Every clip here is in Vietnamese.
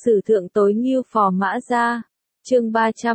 Sử thượng tối ngưu phò mã gia. Chương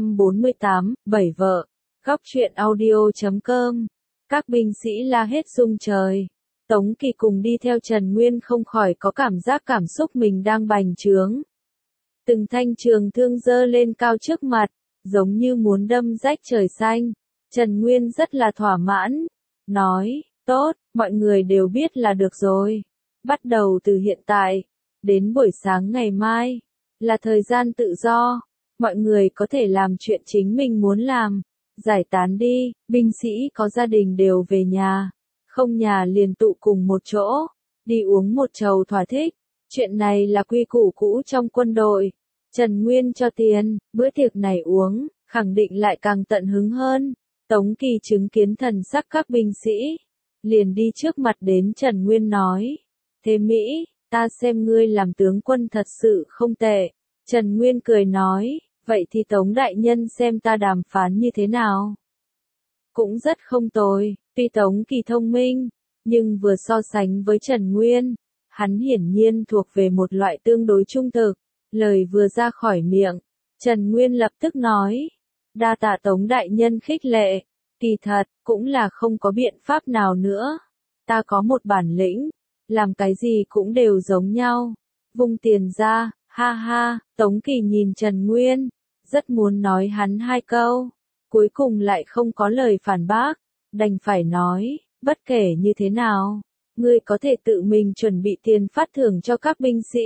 348, bảy vợ. Góc truyện audio.com. Các binh sĩ la hết rung trời. Tống Kỳ cùng đi theo Trần Nguyên không khỏi có cảm giác cảm xúc mình đang bành trướng. Từng thanh trường thương giơ lên cao trước mặt, giống như muốn đâm rách trời xanh. Trần Nguyên rất là thỏa mãn, nói, tốt, mọi người đều biết là được rồi. Bắt đầu từ hiện tại, đến buổi sáng ngày mai, là thời gian tự do, mọi người có thể làm chuyện chính mình muốn làm. Giải tán đi, binh sĩ có gia đình đều về nhà, không nhà liền tụ cùng một chỗ, đi uống một chầu thỏa thích. Chuyện này là quy củ cũ trong quân đội. Trần Nguyên cho tiền, bữa tiệc này uống, khẳng định lại càng tận hứng hơn. Tống Kỳ chứng kiến thần sắc các binh sĩ, liền đi trước mặt đến Trần Nguyên nói, thế Mỹ, ta xem ngươi làm tướng quân thật sự không tệ. Trần Nguyên cười nói, vậy thì Tống đại nhân xem ta đàm phán như thế nào. Cũng rất không tồi, tuy Tống Kỳ thông minh, nhưng vừa so sánh với Trần Nguyên, hắn hiển nhiên thuộc về một loại tương đối trung thực. Lời vừa ra khỏi miệng, Trần Nguyên lập tức nói, đa tạ Tống đại nhân khích lệ, kỳ thật, cũng là không có biện pháp nào nữa. Ta có một bản lĩnh, làm cái gì cũng đều giống nhau. Vung tiền ra, ha ha. Tống Kỳ nhìn Trần Nguyên, rất muốn nói hắn hai câu, cuối cùng lại không có lời phản bác, đành phải nói, bất kể như thế nào, ngươi có thể tự mình chuẩn bị tiền phát thưởng cho các binh sĩ.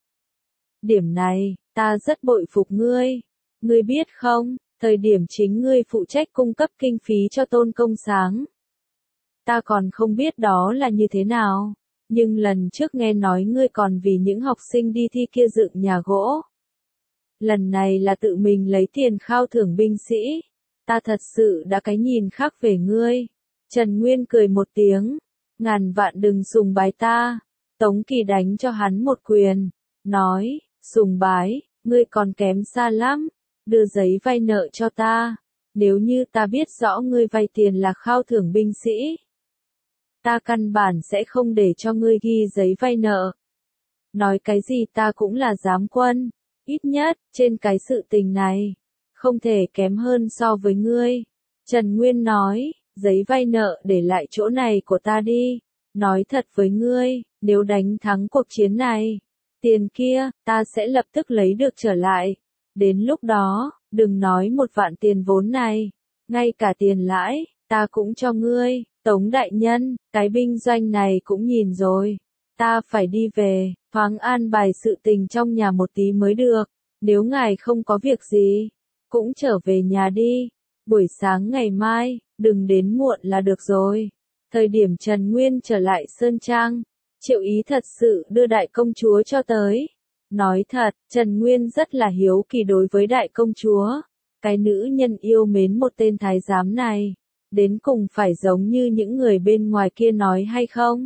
Điểm này, ta rất bội phục ngươi. Ngươi biết không, thời điểm chính ngươi phụ trách cung cấp kinh phí cho Tôn Công Sáng. Ta còn không biết đó là như thế nào, nhưng lần trước nghe nói ngươi còn vì những học sinh đi thi kia dựng nhà gỗ. Lần này là tự mình lấy tiền khao thưởng binh sĩ. Ta thật sự đã cái nhìn khác về ngươi. Trần Nguyên cười một tiếng, ngàn vạn đừng sùng bái ta. Tống Kỳ đánh cho hắn một quyền, nói, sùng bái, ngươi còn kém xa lắm, đưa giấy vay nợ cho ta. Nếu như ta biết rõ ngươi vay tiền là khao thưởng binh sĩ, ta căn bản sẽ không để cho ngươi ghi giấy vay nợ. Nói cái gì ta cũng là giám quân, ít nhất, trên cái sự tình này, không thể kém hơn so với ngươi. Trần Nguyên nói, giấy vay nợ để lại chỗ này của ta đi. Nói thật với ngươi, nếu đánh thắng cuộc chiến này, tiền kia, ta sẽ lập tức lấy được trở lại. Đến lúc đó, đừng nói 1.000.000 tiền vốn này, ngay cả tiền lãi, ta cũng cho ngươi. Tống đại nhân, cái binh doanh này cũng nhìn rồi. Ta phải đi về, thoáng an bài sự tình trong nhà một tí mới được. Nếu ngài không có việc gì, cũng trở về nhà đi. Buổi sáng ngày mai, đừng đến muộn là được rồi. Thời điểm Trần Nguyên trở lại Sơn Trang, Triệu Ý thật sự đưa đại công chúa cho tới. Nói thật, Trần Nguyên rất là hiếu kỳ đối với đại công chúa. Cái nữ nhân yêu mến một tên thái giám này, đến cùng phải giống như những người bên ngoài kia nói hay không?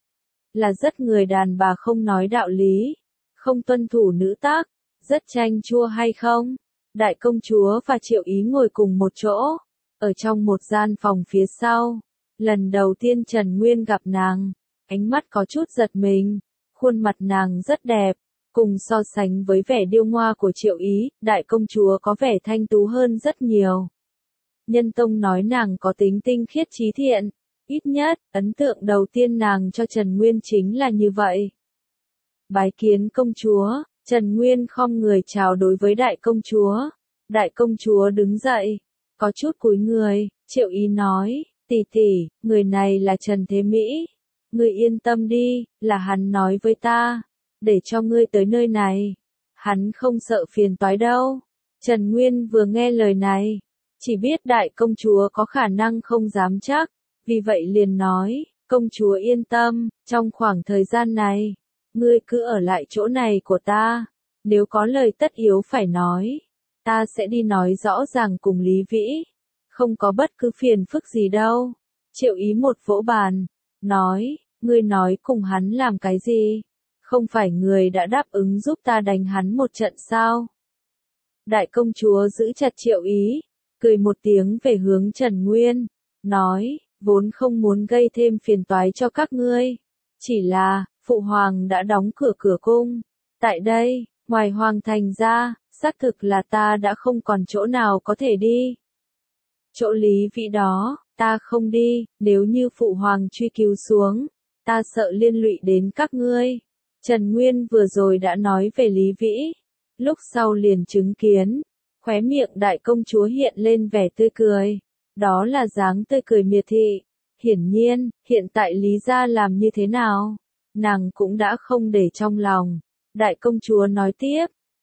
Là rất người đàn bà không nói đạo lý, không tuân thủ nữ tác, rất chanh chua hay không? Đại công chúa và Triệu Ý ngồi cùng một chỗ, ở trong một gian phòng phía sau. Lần đầu tiên Trần Nguyên gặp nàng, ánh mắt có chút giật mình, khuôn mặt nàng rất đẹp, cùng so sánh với vẻ điêu ngoa của Triệu Ý, đại công chúa có vẻ thanh tú hơn rất nhiều. Nhân Tông nói nàng có tính tinh khiết trí thiện, ít nhất, ấn tượng đầu tiên nàng cho Trần Nguyên chính là như vậy. Bái kiến công chúa, Trần Nguyên khom người chào đối với đại công chúa. Đại công chúa đứng dậy, có chút cúi người, Triệu Ý nói, tỷ tỷ, người này là Trần Thế Mỹ. Ngươi yên tâm đi, là hắn nói với ta, để cho ngươi tới nơi này. Hắn không sợ phiền toái đâu. Trần Nguyên vừa nghe lời này, chỉ biết đại công chúa có khả năng không dám chắc, vì vậy liền nói, công chúa yên tâm, trong khoảng thời gian này, ngươi cứ ở lại chỗ này của ta, nếu có lời tất yếu phải nói, ta sẽ đi nói rõ ràng cùng Lý Vĩ, không có bất cứ phiền phức gì đâu. Triệu Ý một vỗ bàn, nói, ngươi nói cùng hắn làm cái gì? Không phải người đã đáp ứng giúp ta đánh hắn một trận sao? Đại công chúa giữ chặt Triệu Ý, cười một tiếng về hướng Trần Nguyên, nói, vốn không muốn gây thêm phiền toái cho các ngươi. Chỉ là, Phụ Hoàng đã đóng cửa cửa cung. Tại đây, Ngoài hoàng thành ra, xác thực là ta đã không còn chỗ nào có thể đi. Chỗ Lý Vĩ đó, ta không đi, nếu như phụ hoàng truy cứu xuống, ta sợ liên lụy đến các ngươi. Trần Nguyên vừa rồi đã nói về Lý Vĩ, lúc sau liền chứng kiến, khóe miệng đại công chúa hiện lên vẻ tươi cười, đó là dáng tươi cười miệt thị. Hiển nhiên, hiện tại Lý gia làm như thế nào, nàng cũng đã không để trong lòng. Đại công chúa nói tiếp,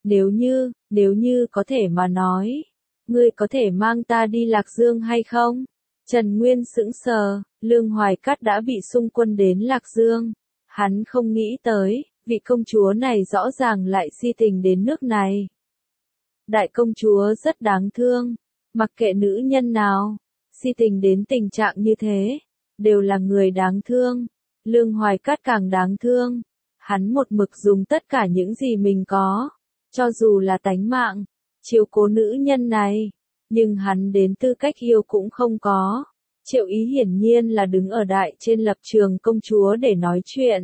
nếu như có thể mà nói, ngươi có thể mang ta đi Lạc Dương hay không? Trần Nguyên sững sờ, Lương Hoài Cát đã bị xung quân đến Lạc Dương. Hắn không nghĩ tới, vị công chúa này rõ ràng lại si tình đến nước này. Đại công chúa rất đáng thương, mặc kệ nữ nhân nào, si tình đến tình trạng như thế, đều là người đáng thương. Lương Hoài Cát càng đáng thương, hắn một mực dùng tất cả những gì mình có, cho dù là tánh mạng, chiếu cố nữ nhân này, nhưng hắn đến tư cách yêu cũng không có. Triệu Ý hiển nhiên là đứng ở đại trên lập trường công chúa để nói chuyện.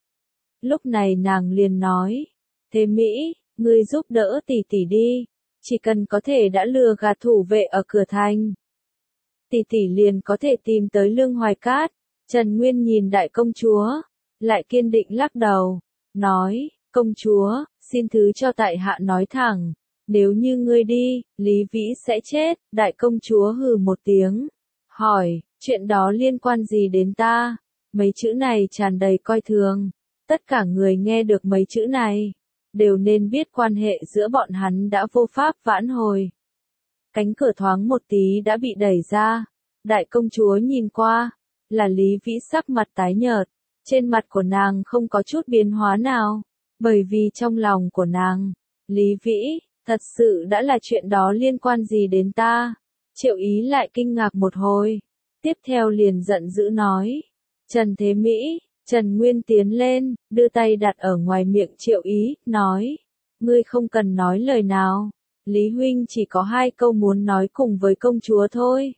Lúc này nàng liền nói, thế Mỹ, ngươi giúp đỡ tỷ tỷ đi, chỉ cần có thể đã lừa gạt thủ vệ ở cửa thành. Tỷ tỷ liền có thể tìm tới Lương Hoài Cát. Trần Nguyên nhìn đại công chúa, lại kiên định lắc đầu, nói, công chúa, xin thứ cho tại hạ nói thẳng, nếu như ngươi đi, Lý Vĩ sẽ chết. Đại công chúa hừ một tiếng, hỏi, chuyện đó liên quan gì đến ta? Mấy chữ này tràn đầy coi thường, tất cả người nghe được mấy chữ này, đều nên biết quan hệ giữa bọn hắn đã vô pháp vãn hồi. Cánh cửa thoáng một tí đã bị đẩy ra, đại công chúa nhìn qua, là Lý Vĩ sắc mặt tái nhợt, trên mặt của nàng không có chút biến hóa nào, bởi vì trong lòng của nàng, Lý Vĩ, thật sự đã là chuyện đó liên quan gì đến ta? Triệu Ý lại kinh ngạc một hồi, tiếp theo liền giận dữ nói, Trần Thế Mỹ. Trần Nguyên tiến lên, đưa tay đặt ở ngoài miệng Triệu Ý, nói, ngươi không cần nói lời nào, Lý Huynh chỉ có 2 câu muốn nói cùng với công chúa thôi.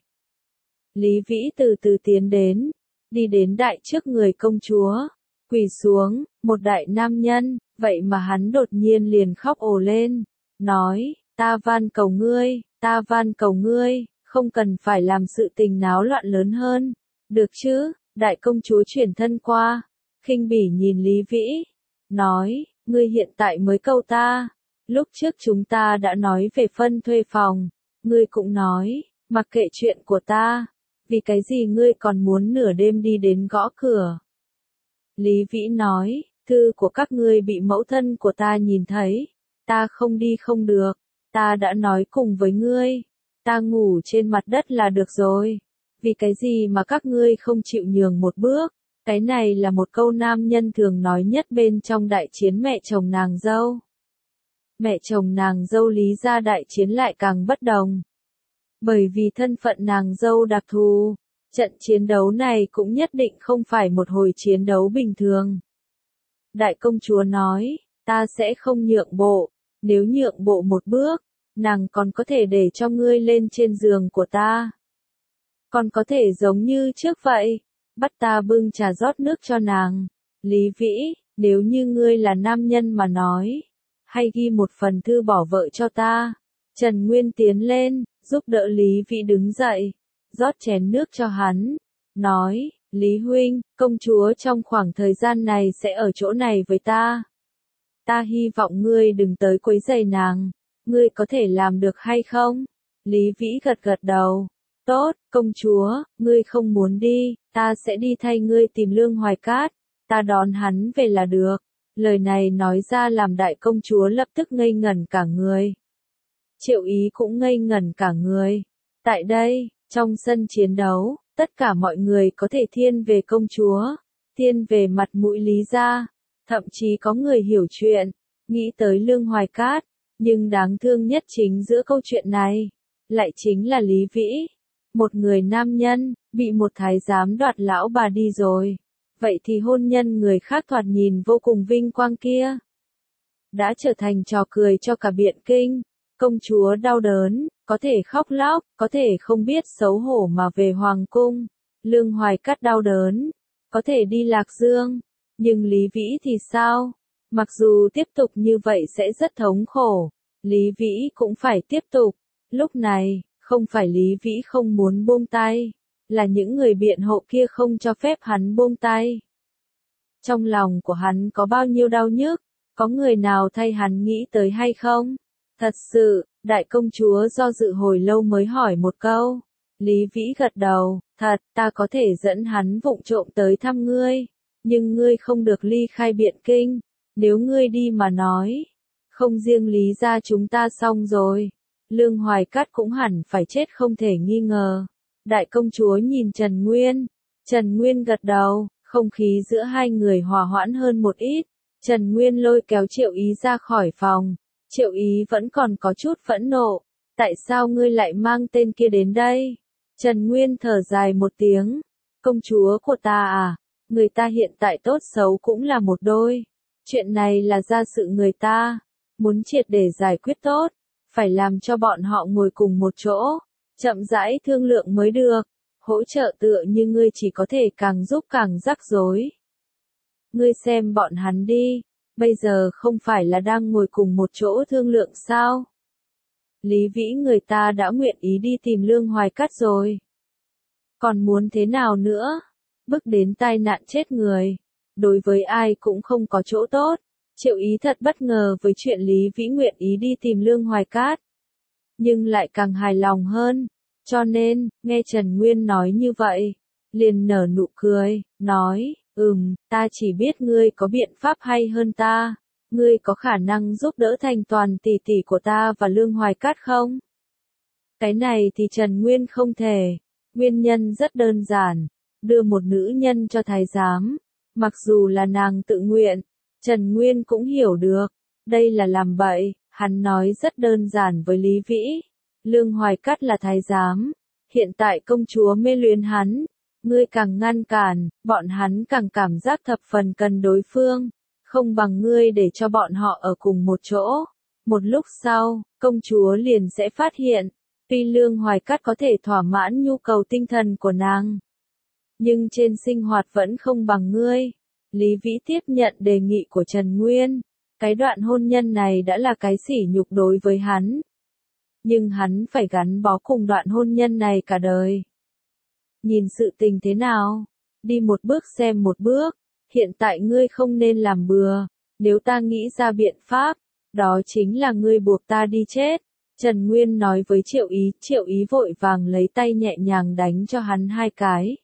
Lý Vĩ từ từ tiến đến, đi đến đại trước người công chúa, quỳ xuống, một đại nam nhân, vậy mà hắn đột nhiên liền khóc ồ lên, nói, ta van cầu ngươi, không cần phải làm sự tình náo loạn lớn hơn, được chứ? Đại công chúa chuyển thân qua, khinh bỉ nhìn Lý Vĩ, nói, ngươi hiện tại mới câu ta, lúc trước chúng ta đã nói về phân thuê phòng, ngươi cũng nói, mặc kệ chuyện của ta, vì cái gì ngươi còn muốn nửa đêm đi đến gõ cửa? Lý Vĩ nói, thư của các ngươi bị mẫu thân của ta nhìn thấy, ta không đi không được, ta đã nói cùng với ngươi, ta ngủ trên mặt đất là được rồi. Vì cái gì mà các ngươi không chịu nhường một bước? Cái này là một câu nam nhân thường nói nhất bên trong đại chiến mẹ chồng nàng dâu. Mẹ chồng nàng dâu Lý gia đại chiến lại càng bất đồng. Bởi vì thân phận nàng dâu đặc thù, trận chiến đấu này cũng nhất định không phải một hồi chiến đấu bình thường. Đại công chúa nói, ta sẽ không nhượng bộ, nếu nhượng bộ một bước, nàng còn có thể để cho ngươi lên trên giường của ta. Còn có thể giống như trước vậy, bắt ta bưng trà rót nước cho nàng. Lý Vĩ, nếu như ngươi là nam nhân mà nói, hay ghi một phần thư bỏ vợ cho ta. Trần Nguyên tiến lên, giúp đỡ Lý Vĩ đứng dậy, rót chén nước cho hắn, nói, Lý Huynh, công chúa trong khoảng thời gian này sẽ ở chỗ này với ta. Ta hy vọng ngươi đừng tới quấy rầy nàng, ngươi có thể làm được hay không? Lý Vĩ gật gật đầu. Tốt, công chúa, ngươi không muốn đi, ta sẽ đi thay ngươi tìm Lương Hoài Cát, ta đón hắn về là được. Lời này nói ra làm đại công chúa lập tức ngây ngẩn cả người. Triệu Ý cũng ngây ngẩn cả người. Tại đây, trong sân chiến đấu, tất cả mọi người có thể thiên về công chúa, thiên về mặt mũi Lý gia, thậm chí có người hiểu chuyện, nghĩ tới Lương Hoài Cát, nhưng đáng thương nhất chính giữa câu chuyện này, lại chính là Lý Vĩ. Một người nam nhân, bị một thái giám đoạt lão bà đi rồi. Vậy thì hôn nhân người khác thoạt nhìn vô cùng vinh quang kia, đã trở thành trò cười cho cả Biện Kinh. Công chúa đau đớn, có thể khóc lóc, có thể không biết xấu hổ mà về Hoàng cung. Lương Hoài Cát đau đớn, có thể đi Lạc Dương. Nhưng Lý Vĩ thì sao? Mặc dù tiếp tục như vậy sẽ rất thống khổ, Lý Vĩ cũng phải tiếp tục. Lúc này, không phải Lý Vĩ không muốn buông tay, là những người biện hộ kia không cho phép hắn buông tay. Trong lòng của hắn có bao nhiêu đau nhức, có người nào thay hắn nghĩ tới hay không? Thật sự, đại công chúa do dự hồi lâu mới hỏi một câu. Lý Vĩ gật đầu, thật, ta có thể dẫn hắn vụng trộm tới thăm ngươi, nhưng ngươi không được ly khai Biện Kinh, nếu ngươi đi mà nói, không riêng Lý gia chúng ta xong rồi, Lương Hoài Cát cũng hẳn phải chết không thể nghi ngờ. Đại công chúa nhìn Trần Nguyên gật đầu, không khí giữa hai người hòa hoãn hơn một ít, Trần Nguyên lôi kéo Triệu Ý ra khỏi phòng, Triệu Ý vẫn còn có chút phẫn nộ, tại sao ngươi lại mang tên kia đến đây? Trần Nguyên thở dài một tiếng, công chúa của ta à, người ta hiện tại tốt xấu cũng là một đôi, chuyện này là gia sự người ta, muốn triệt để giải quyết tốt, phải làm cho bọn họ ngồi cùng một chỗ, chậm rãi thương lượng mới được, hỗ trợ tựa như ngươi chỉ có thể càng giúp càng rắc rối. Ngươi xem bọn hắn đi, bây giờ không phải là đang ngồi cùng một chỗ thương lượng sao? Lý Vĩ người ta đã nguyện ý đi tìm Lương Hoài Cát rồi. Còn muốn thế nào nữa? Bước đến tai nạn chết người. Đối với ai cũng không có chỗ tốt. Triệu Ý thật bất ngờ với chuyện Lý Vĩ nguyện ý đi tìm Lương Hoài Cát. Nhưng lại càng hài lòng hơn. Cho nên, nghe Trần Nguyên nói như vậy, liền nở nụ cười, nói, ta chỉ biết ngươi có biện pháp hay hơn ta. Ngươi có khả năng giúp đỡ thành toàn tỷ tỷ của ta và Lương Hoài Cát không? Cái này thì Trần Nguyên không thể. Nguyên nhân rất đơn giản. Đưa một nữ nhân cho thái giám. Mặc dù là nàng tự nguyện, Trần Nguyên cũng hiểu được. Đây là làm bậy. Hắn nói rất đơn giản với Lý Vĩ. Lương Hoài Cát là thái giám. Hiện tại công chúa mê luyến hắn. Ngươi càng ngăn cản, bọn hắn càng cảm giác thập phần cần đối phương. Không bằng ngươi để cho bọn họ ở cùng một chỗ. Một lúc sau, công chúa liền sẽ phát hiện, tuy Lương Hoài Cát có thể thỏa mãn nhu cầu tinh thần của nàng, nhưng trên sinh hoạt vẫn không bằng ngươi. Lý Vĩ tiếp nhận đề nghị của Trần Nguyên. Cái đoạn hôn nhân này đã là cái sỉ nhục đối với hắn. Nhưng hắn phải gắn bó cùng đoạn hôn nhân này cả đời. Nhìn sự tình thế nào? Đi một bước xem một bước. Hiện tại ngươi không nên làm bừa, nếu ta nghĩ ra biện pháp, đó chính là ngươi buộc ta đi chết. Trần Nguyên nói với Triệu Ý vội vàng lấy tay nhẹ nhàng đánh cho hắn 2 cái.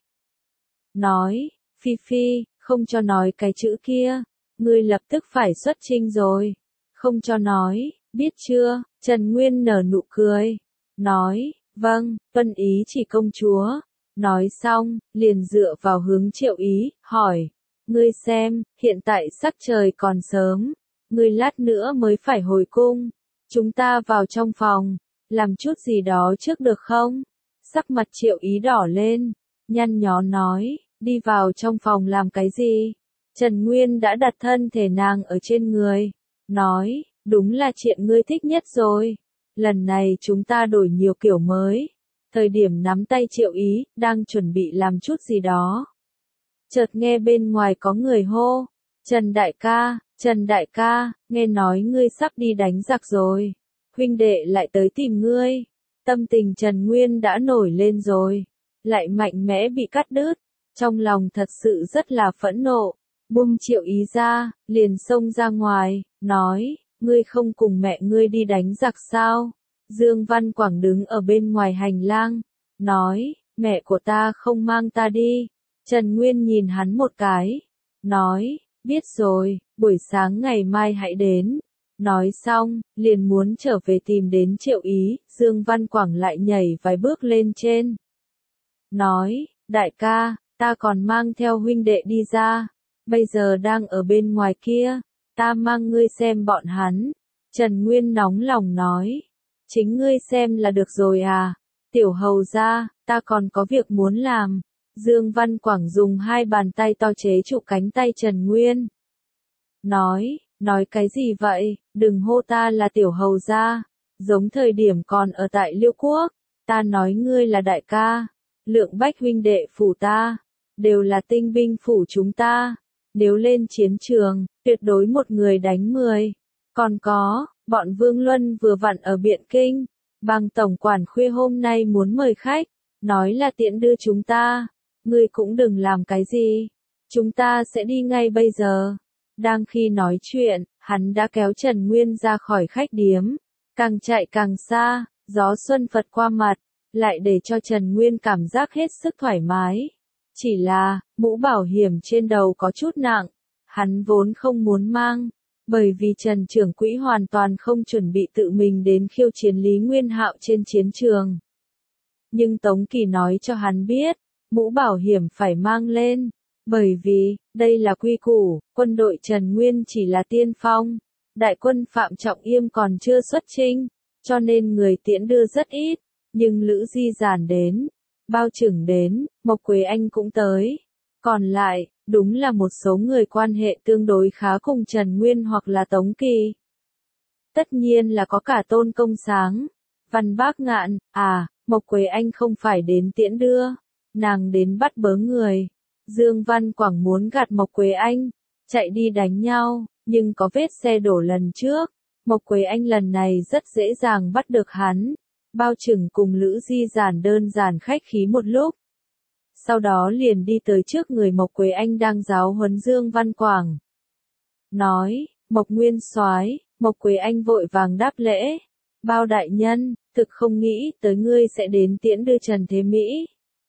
Nói, Phi Phi, không cho nói cái chữ kia, ngươi lập tức phải xuất chinh rồi. Không cho nói, biết chưa? Trần Nguyên nở nụ cười, nói, vâng, tuân ý chỉ công chúa. Nói xong, liền dựa vào hướng Triệu Ý, hỏi. Ngươi xem, hiện tại sắc trời còn sớm, ngươi lát nữa mới phải hồi cung, chúng ta vào trong phòng, làm chút gì đó trước được không? Sắc mặt Triệu Ý đỏ lên, nhăn nhó nói, đi vào trong phòng làm cái gì? Trần Nguyên đã đặt thân thể nàng ở trên người, nói, đúng là chuyện ngươi thích nhất rồi, lần này chúng ta đổi nhiều kiểu mới. Thời điểm nắm tay Triệu Ý, đang chuẩn bị làm chút gì đó. Chợt nghe bên ngoài có người hô, Trần đại ca, nghe nói ngươi sắp đi đánh giặc rồi, huynh đệ lại tới tìm ngươi. Tâm tình Trần Nguyên đã nổi lên rồi, lại mạnh mẽ bị cắt đứt, trong lòng thật sự rất là phẫn nộ, buông Triệu Ý ra, liền xông ra ngoài, nói, ngươi không cùng mẹ ngươi đi đánh giặc sao? Dương Văn Quảng đứng ở bên ngoài hành lang, nói, mẹ của ta không mang ta đi. Trần Nguyên nhìn hắn một cái, nói, biết rồi, buổi sáng ngày mai hãy đến. Nói xong, liền muốn trở về tìm đến Triệu Ý, Dương Văn Quảng lại nhảy vài bước lên trên. Nói, đại ca, ta còn mang theo huynh đệ đi ra, bây giờ đang ở bên ngoài kia, ta mang ngươi xem bọn hắn. Trần Nguyên nóng lòng nói, chính ngươi xem là được rồi à, tiểu hầu gia, ta còn có việc muốn làm. Dương Văn Quảng dùng 2 bàn tay to chế trụ cánh tay Trần Nguyên. Nói cái gì vậy, đừng hô ta là tiểu hầu gia, giống thời điểm còn ở tại Liêu Quốc, ta nói ngươi là đại ca, Lượng Bách huynh đệ phủ ta, đều là tinh binh phủ chúng ta, nếu lên chiến trường, tuyệt đối một người đánh 10. Còn có, bọn Vương Luân vừa vặn ở Biện Kinh, Bàng tổng quản khuya hôm nay muốn mời khách, nói là tiễn đưa chúng ta, ngươi cũng đừng làm cái gì, chúng ta sẽ đi ngay bây giờ. Đang khi nói chuyện, hắn đã kéo Trần Nguyên ra khỏi khách điếm, càng chạy càng xa, gió xuân phật qua mặt, lại để cho Trần Nguyên cảm giác hết sức thoải mái. Chỉ là, mũ bảo hiểm trên đầu có chút nặng, hắn vốn không muốn mang, bởi vì Trần trưởng quỹ hoàn toàn không chuẩn bị tự mình đến khiêu chiến Lý Nguyên Hạo trên chiến trường. Nhưng Tống Kỳ nói cho hắn biết, mũ bảo hiểm phải mang lên, bởi vì, đây là quy củ, quân đội Trần Nguyên chỉ là tiên phong, đại quân Phạm Trọng Yêm còn chưa xuất chinh, cho nên người tiễn đưa rất ít, nhưng Lữ Di Giản đến, Bao Chừng đến, Mộc Quế Anh cũng tới. Còn lại, đúng là một số người quan hệ tương đối khá cùng Trần Nguyên hoặc là Tống Kỳ. Tất nhiên là có cả Tôn Công Sáng, Văn Bác Ngạn, Mộc Quế Anh không phải đến tiễn đưa, nàng đến bắt bớ người. Dương Văn Quảng muốn gạt Mộc Quế Anh, chạy đi đánh nhau, nhưng có vết xe đổ lần trước. Mộc Quế Anh lần này rất dễ dàng bắt được hắn. Bao Chừng cùng Lữ Di Giản đơn giản khách khí một lúc. Sau đó liền đi tới trước người Mộc Quế Anh đang giáo huấn Dương Văn Quảng. Nói, Mộc Nguyên Soái. Mộc Quế Anh vội vàng đáp lễ. Bao đại nhân, thực không nghĩ tới ngươi sẽ đến tiễn đưa Trần Thế Mỹ.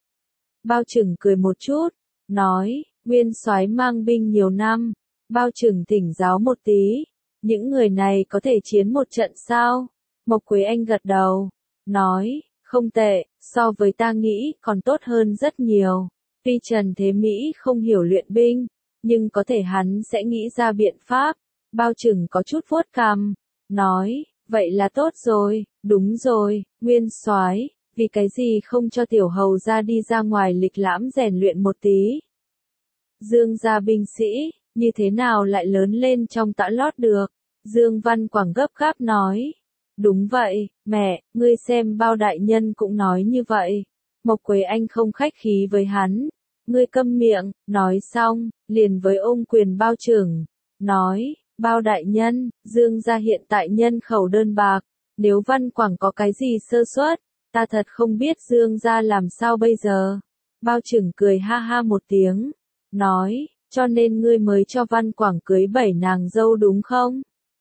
Bao Chừng cười một chút, nói, Nguyên Soái mang binh nhiều năm, Bao Chừng thỉnh giáo một tí, những người này có thể chiến một trận sao? Mộc Quế Anh gật đầu, nói, không tệ, so với ta nghĩ còn tốt hơn rất nhiều. Tuy Trần Thế Mỹ không hiểu luyện binh, nhưng có thể hắn sẽ nghĩ ra biện pháp. Bao Chừng có chút vuốt cằm, nói, vậy là tốt rồi, đúng rồi, Nguyên Soái, vì cái gì không cho tiểu hầu ra đi ra ngoài lịch lãm rèn luyện một tí? Dương gia binh sĩ, như thế nào lại lớn lên trong tã lót được? Dương Văn Quảng gấp gáp nói. Đúng vậy, mẹ, ngươi xem Bao đại nhân cũng nói như vậy. Mộc Quế Anh không khách khí với hắn. Ngươi câm miệng, nói xong, liền với ôm quyền Bao Chừng. Nói, Bao đại nhân, Dương gia hiện tại nhân khẩu đơn bạc. Nếu Văn Quảng có cái gì sơ suất, ta thật không biết Dương gia làm sao bây giờ. Bao Chừng cười ha ha một tiếng. Nói, cho nên ngươi mới cho Văn Quảng cưới 7 nàng dâu đúng không?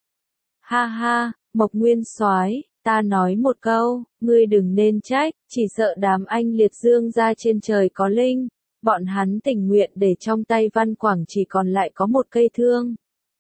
Ha ha, Mộc Nguyên Soái, ta nói một câu, ngươi đừng nên trách, chỉ sợ đám anh liệt Dương gia trên trời có linh, bọn hắn tình nguyện để trong tay Văn Quảng chỉ còn lại có một cây thương.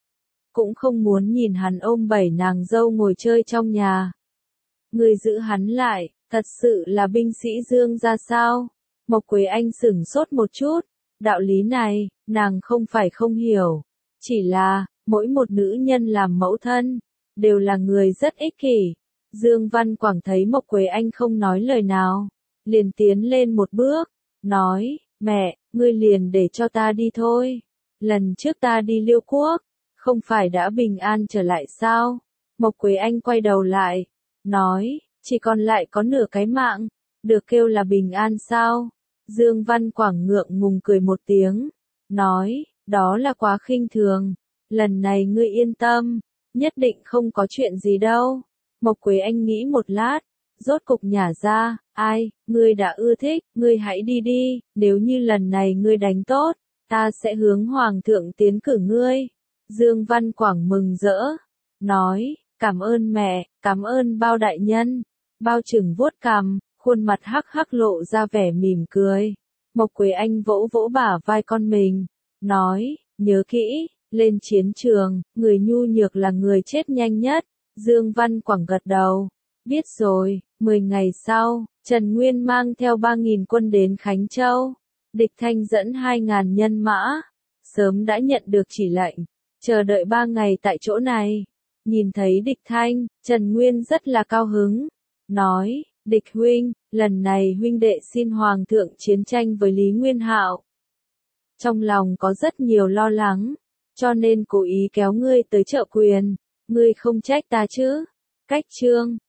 Cũng không muốn nhìn hắn ôm 7 nàng dâu ngồi chơi trong nhà. Ngươi giữ hắn lại, thật sự là binh sĩ Dương gia sao? Mộc Quế Anh sửng sốt một chút, đạo lý này, nàng không phải không hiểu, chỉ là, mỗi một nữ nhân làm mẫu thân, đều là người rất ích kỷ. Dương Văn Quảng thấy Mộc Quế Anh không nói lời nào, liền tiến lên một bước, nói, mẹ, ngươi liền để cho ta đi thôi. Lần trước ta đi Liêu Quốc, không phải đã bình an trở lại sao? Mộc Quế Anh quay đầu lại, nói, chỉ còn lại có nửa cái mạng, được kêu là bình an sao? Dương Văn Quảng ngượng ngùng cười một tiếng, nói, đó là quá khinh thường, lần này ngươi yên tâm, nhất định không có chuyện gì đâu. Mộc Quế Anh nghĩ một lát, rốt cục nhả ra, ai, ngươi đã ưa thích, ngươi hãy đi đi, nếu như lần này ngươi đánh tốt, ta sẽ hướng Hoàng thượng tiến cử ngươi. Dương Văn Quảng mừng rỡ, nói, cảm ơn mẹ, cảm ơn Bao đại nhân. Bao Chừng vuốt cằm, khuôn mặt hắc hắc lộ ra vẻ mỉm cười. Mộc Quế Anh vỗ vỗ bả vai con mình, nói, nhớ kỹ, lên chiến trường, người nhu nhược là người chết nhanh nhất. Dương Văn Quảng gật đầu, biết rồi. 10 ngày sau, Trần Nguyên mang theo 3.000 quân đến Khánh Châu. Địch Thanh dẫn 2.000 nhân mã, sớm đã nhận được chỉ lệnh, chờ đợi 3 ngày tại chỗ này. Nhìn thấy Địch Thanh, Trần Nguyên rất là cao hứng, nói, Địch huynh, lần này huynh đệ xin Hoàng thượng chiến tranh với Lý Nguyên Hạo. Trong lòng có rất nhiều lo lắng, cho nên cố ý kéo ngươi tới trợ quyền, ngươi không trách ta chứ? Cách chương